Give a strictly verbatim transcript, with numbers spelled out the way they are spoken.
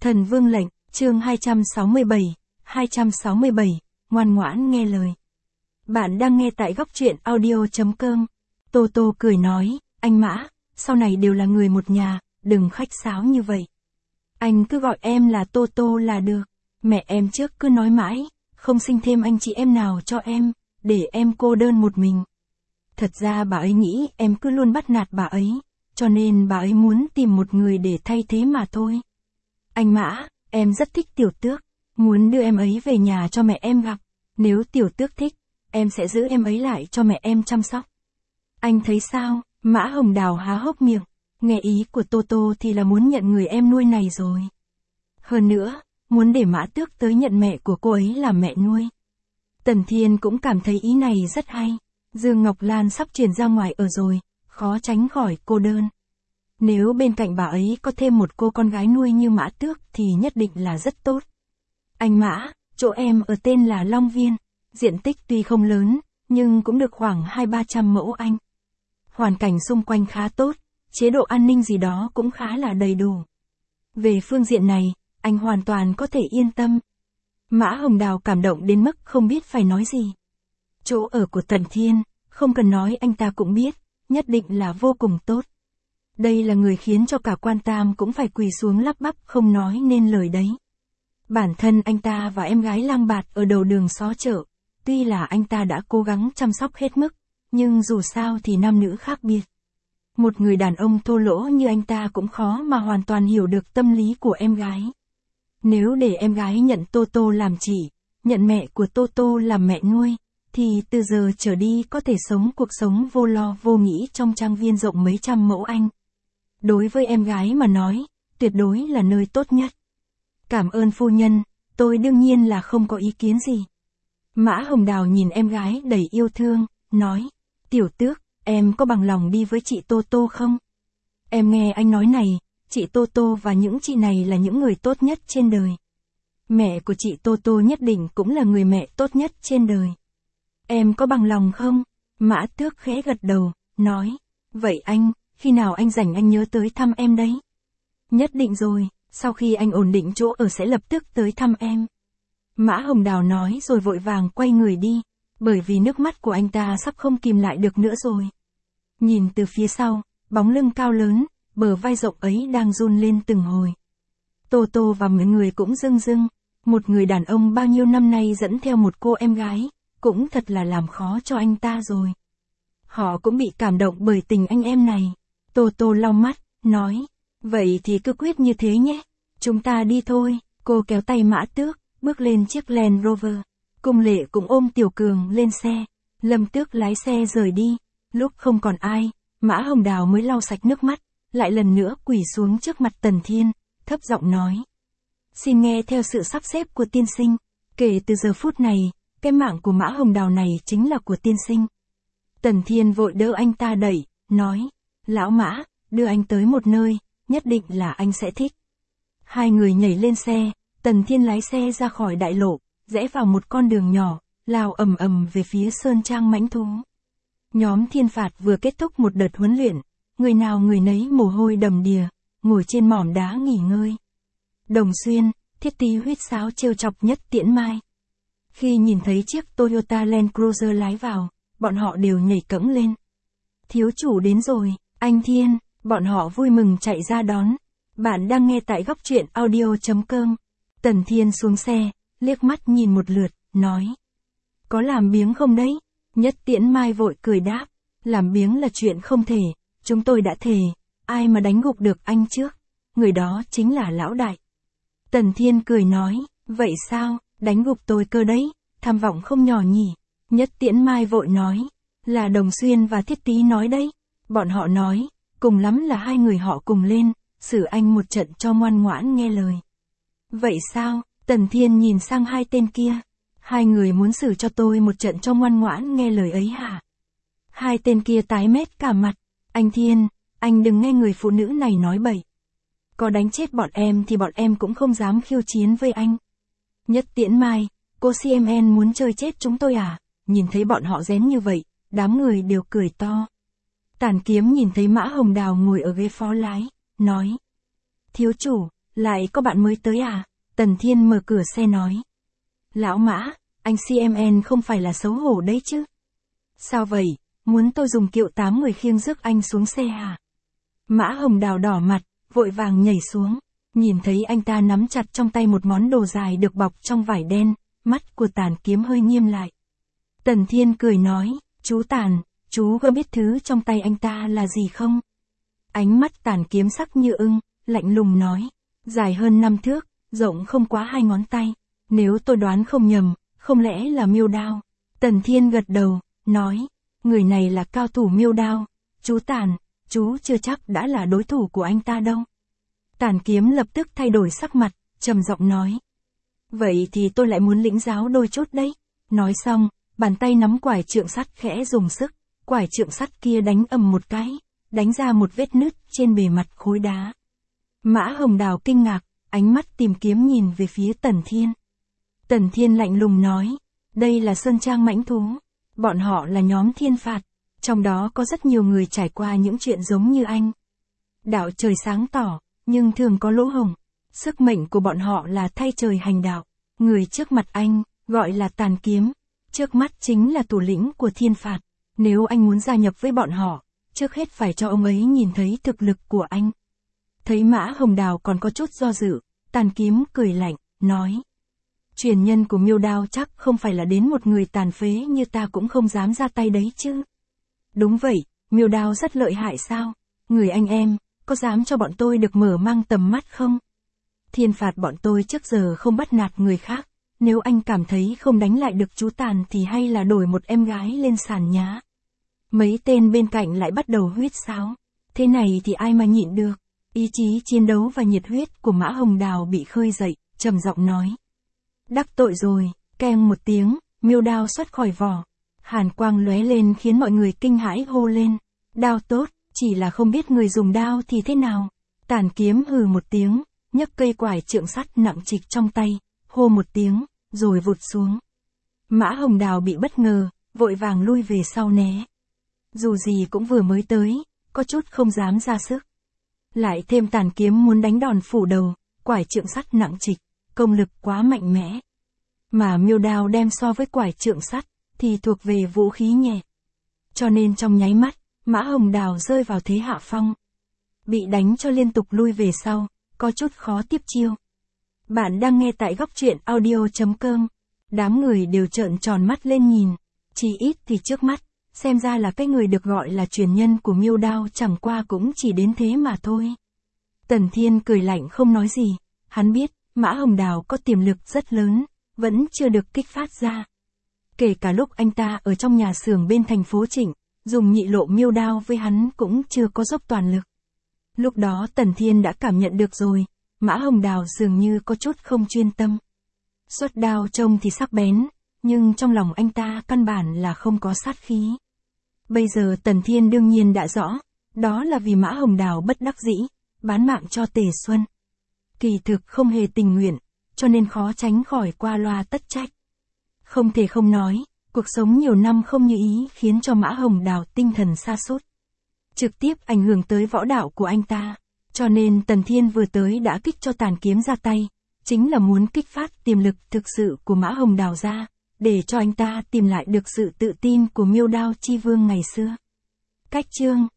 Thần Vương lệnh, chương hai trăm sáu mươi bảy, hai trăm sáu mươi bảy, ngoan ngoãn nghe lời. Bạn đang nghe tại góc truyện audio chấm com. Tô Tô cười nói, anh Mã, sau này đều là người một nhà, đừng khách sáo như vậy. Anh cứ gọi em là Tô Tô là được. Mẹ em trước cứ nói mãi, không sinh thêm anh chị em nào cho em, để em cô đơn một mình. Thật ra bà ấy nghĩ em cứ luôn bắt nạt bà ấy, cho nên bà ấy muốn tìm một người để thay thế mà thôi. Anh Mã, em rất thích Tiểu Tước, muốn đưa em ấy về nhà cho mẹ em gặp. Nếu Tiểu Tước thích, em sẽ giữ em ấy lại cho mẹ em chăm sóc. Anh thấy sao? Mã Hồng Đào há hốc miệng, nghe ý của Tô Tô thì là muốn nhận người em nuôi này rồi. Hơn nữa, muốn để Mã Tước tới nhận mẹ của cô ấy làm mẹ nuôi. Tần Thiên cũng cảm thấy ý này rất hay. Dương Ngọc Lan sắp chuyển ra ngoài ở rồi, khó tránh khỏi cô đơn. Nếu bên cạnh bà ấy có thêm một cô con gái nuôi như Mã Tước thì nhất định là rất tốt. Anh Mã, chỗ em ở tên là Long Viên, diện tích tuy không lớn, nhưng cũng được khoảng hai ba trăm mẫu anh. Hoàn cảnh xung quanh khá tốt, chế độ an ninh gì đó cũng khá là đầy đủ. Về phương diện này, anh hoàn toàn có thể yên tâm. Mã Hồng Đào cảm động đến mức không biết phải nói gì. Chỗ ở của Tần Thiên, không cần nói anh ta cũng biết, nhất định là vô cùng tốt. Đây là người khiến cho cả Quan Tam cũng phải quỳ xuống lắp bắp không nói nên lời đấy. Bản thân anh ta và em gái lang bạt ở đầu đường xó chợ, tuy là anh ta đã cố gắng chăm sóc hết mức, nhưng dù sao thì nam nữ khác biệt. Một người đàn ông thô lỗ như anh ta cũng khó mà hoàn toàn hiểu được tâm lý của em gái. Nếu để em gái nhận Tô Tô làm chị, nhận mẹ của Tô Tô làm mẹ nuôi, thì từ giờ trở đi có thể sống cuộc sống vô lo vô nghĩ trong trang viên rộng mấy trăm mẫu anh. Đối với em gái mà nói, tuyệt đối là nơi tốt nhất. Cảm ơn phu nhân, tôi đương nhiên là không có ý kiến gì. Mã Hồng Đào nhìn em gái đầy yêu thương, nói, Tiểu Tước, em có bằng lòng đi với chị Tô Tô không? Em nghe anh nói này, chị Tô Tô và những chị này là những người tốt nhất trên đời. Mẹ của chị Tô Tô nhất định cũng là người mẹ tốt nhất trên đời. Em có bằng lòng không? Mã Tước khẽ gật đầu, nói, vậy anh, khi nào anh rảnh anh nhớ tới thăm em đấy. Nhất định rồi, sau khi anh ổn định chỗ ở sẽ lập tức tới thăm em. Mã Hồng Đào nói rồi vội vàng quay người đi, bởi vì nước mắt của anh ta sắp không kìm lại được nữa rồi. Nhìn từ phía sau, bóng lưng cao lớn, bờ vai rộng ấy đang run lên từng hồi. Tô Tô và mấy người cũng rưng rưng, một người đàn ông bao nhiêu năm nay dẫn theo một cô em gái, cũng thật là làm khó cho anh ta rồi. Họ cũng bị cảm động bởi tình anh em này. Tô Tô lau mắt, nói, vậy thì cứ quyết như thế nhé, chúng ta đi thôi. Cô kéo tay Mã Tước, bước lên chiếc Land Rover. Cung Lệ cũng ôm Tiểu Cường lên xe. Lâm Tước lái xe rời đi. Lúc không còn ai, Mã Hồng Đào mới lau sạch nước mắt, lại lần nữa quỳ xuống trước mặt Tần Thiên, thấp giọng nói. Xin nghe theo sự sắp xếp của tiên sinh, kể từ giờ phút này, cái mạng của Mã Hồng Đào này chính là của tiên sinh. Tần Thiên vội đỡ anh ta đẩy, nói, lão Mã, đưa anh tới một nơi, nhất định là anh sẽ thích. Hai người nhảy lên xe, Tần Thiên lái xe ra khỏi đại lộ, rẽ vào một con đường nhỏ, lao ầm ầm về phía Sơn Trang Mãnh Thú. Nhóm Thiên Phạt vừa kết thúc một đợt huấn luyện, người nào người nấy mồ hôi đầm đìa, ngồi trên mỏm đá nghỉ ngơi. Đồng Xuyên, Thiết Tý huýt sáo trêu chọc Nhất Tiễn Mai. Khi nhìn thấy chiếc Toyota Land Cruiser lái vào, bọn họ đều nhảy cẫng lên. Thiếu chủ đến rồi, anh Thiên, bọn họ vui mừng chạy ra đón. Bạn đang nghe tại góc truyện audio chấm com. Tần Thiên xuống xe, liếc mắt nhìn một lượt, nói. Có làm biếng không đấy? Nhất Tiễn Mai vội cười đáp. Làm biếng là chuyện không thể, chúng tôi đã thề, ai mà đánh gục được anh trước, người đó chính là lão đại. Tần Thiên cười nói, vậy sao, đánh gục tôi cơ đấy, tham vọng không nhỏ nhỉ. Nhất Tiễn Mai vội nói, là Đồng Xuyên và Thiết Tý nói đấy. Bọn họ nói, cùng lắm là hai người họ cùng lên, xử anh một trận cho ngoan ngoãn nghe lời. Vậy sao? Tần Thiên nhìn sang hai tên kia. Hai người muốn xử cho tôi một trận cho ngoan ngoãn nghe lời ấy hả? Hai tên kia tái mét cả mặt. Anh Thiên, anh đừng nghe người phụ nữ này nói bậy. Có đánh chết bọn em thì bọn em cũng không dám khiêu chiến với anh. Nhất Tiễn Mai, cô xê em en muốn chơi chết chúng tôi à? Nhìn thấy bọn họ rén như vậy, đám người đều cười to. Tản Kiếm nhìn thấy Mã Hồng Đào ngồi ở ghế phó lái, nói. Thiếu chủ, lại có bạn mới tới à? Tần Thiên mở cửa xe nói. Lão Mã, anh xê em en không phải là xấu hổ đấy chứ? Sao vậy, muốn tôi dùng kiệu tám người khiêng rước anh xuống xe à? Mã Hồng Đào đỏ mặt, vội vàng nhảy xuống, nhìn thấy anh ta nắm chặt trong tay một món đồ dài được bọc trong vải đen, mắt của Tàn Kiếm hơi nghiêm lại. Tần Thiên cười nói, chú Tàn, chú có biết thứ trong tay anh ta là gì không? Ánh mắt Tàn Kiếm sắc như ưng, lạnh lùng nói, dài hơn năm thước, rộng không quá hai ngón tay, nếu tôi đoán không nhầm, không lẽ là miêu đao? Tần Thiên gật đầu, nói, người này là cao thủ miêu đao, chú Tàn, chú chưa chắc đã là đối thủ của anh ta đâu. Tàn Kiếm lập tức thay đổi sắc mặt, trầm giọng nói. Vậy thì tôi lại muốn lĩnh giáo đôi chút đấy. Nói xong, bàn tay nắm quải trượng sắt khẽ dùng sức, quải trượng sắt kia đánh ầm một cái, đánh ra một vết nứt trên bề mặt khối đá. Mã Hồng Đào kinh ngạc, ánh mắt tìm kiếm nhìn về phía Tần Thiên. Tần Thiên lạnh lùng nói, đây là Sơn Trang mãnh thú, bọn họ là nhóm thiên phạt, trong đó có rất nhiều người trải qua những chuyện giống như anh. Đạo trời sáng tỏ, nhưng thường có lỗ hổng, sức mệnh của bọn họ là thay trời hành đạo, người trước mặt anh, gọi là Tàn Kiếm, trước mắt chính là thủ lĩnh của thiên phạt, nếu anh muốn gia nhập với bọn họ, trước hết phải cho ông ấy nhìn thấy thực lực của anh. Thấy Mã Hồng Đào còn có chút do dự, Tàn Kiếm cười lạnh, nói. Truyền nhân của miêu đao chắc không phải là đến một người tàn phế như ta cũng không dám ra tay đấy chứ. Đúng vậy, miêu đao rất lợi hại sao? Người anh em, có dám cho bọn tôi được mở mang tầm mắt không? Thiên phạt bọn tôi trước giờ không bắt nạt người khác, nếu anh cảm thấy không đánh lại được chú Tàn thì hay là đổi một em gái lên sàn nhá. Mấy tên bên cạnh lại bắt đầu huýt sáo, thế này thì ai mà nhịn được. Ý chí chiến đấu và nhiệt huyết của Mã Hồng Đào bị khơi dậy, trầm giọng nói. Đắc tội rồi, keng một tiếng, miêu đao xuất khỏi vỏ. Hàn quang lóe lên khiến mọi người kinh hãi hô lên. Đao tốt, chỉ là không biết người dùng đao thì thế nào. Tàn Kiếm hừ một tiếng, nhấc cây quải trượng sắt nặng trịch trong tay, hô một tiếng, rồi vụt xuống. Mã Hồng Đào bị bất ngờ, vội vàng lui về sau né. Dù gì cũng vừa mới tới, có chút không dám ra sức. Lại thêm Tàn Kiếm muốn đánh đòn phủ đầu, quải trượng sắt nặng trịch, công lực quá mạnh mẽ. Mà miêu đao đem so với quải trượng sắt, thì thuộc về vũ khí nhẹ. Cho nên trong nháy mắt, Mã Hồng Đào rơi vào thế hạ phong. Bị đánh cho liên tục lui về sau, có chút khó tiếp chiêu. Bạn đang nghe tại góc truyện audio chấm com. Đám người đều trợn tròn mắt lên nhìn. Chỉ ít thì trước mắt, xem ra là cái người được gọi là truyền nhân của miêu đao chẳng qua cũng chỉ đến thế mà thôi. Tần Thiên cười lạnh không nói gì. Hắn biết, Mã Hồng Đào có tiềm lực rất lớn, vẫn chưa được kích phát ra. Kể cả lúc anh ta ở trong nhà xưởng bên thành phố Trịnh, dùng nhị lộ miêu đao với hắn cũng chưa có dốc toàn lực. Lúc đó Tần Thiên đã cảm nhận được rồi, Mã Hồng Đào dường như có chút không chuyên tâm. Xuất đao trông thì sắc bén, nhưng trong lòng anh ta căn bản là không có sát khí. Bây giờ Tần Thiên đương nhiên đã rõ, đó là vì Mã Hồng Đào bất đắc dĩ, bán mạng cho Tề Xuân. Kỳ thực không hề tình nguyện, cho nên khó tránh khỏi qua loa tất trách. Không thể không nói, cuộc sống nhiều năm không như ý khiến cho Mã Hồng Đào tinh thần sa sút, trực tiếp ảnh hưởng tới võ đạo của anh ta, cho nên Tần Thiên vừa tới đã kích cho Tàn Kiếm ra tay, chính là muốn kích phát tiềm lực thực sự của Mã Hồng Đào ra, để cho anh ta tìm lại được sự tự tin của miêu đao chi vương ngày xưa. Cách chương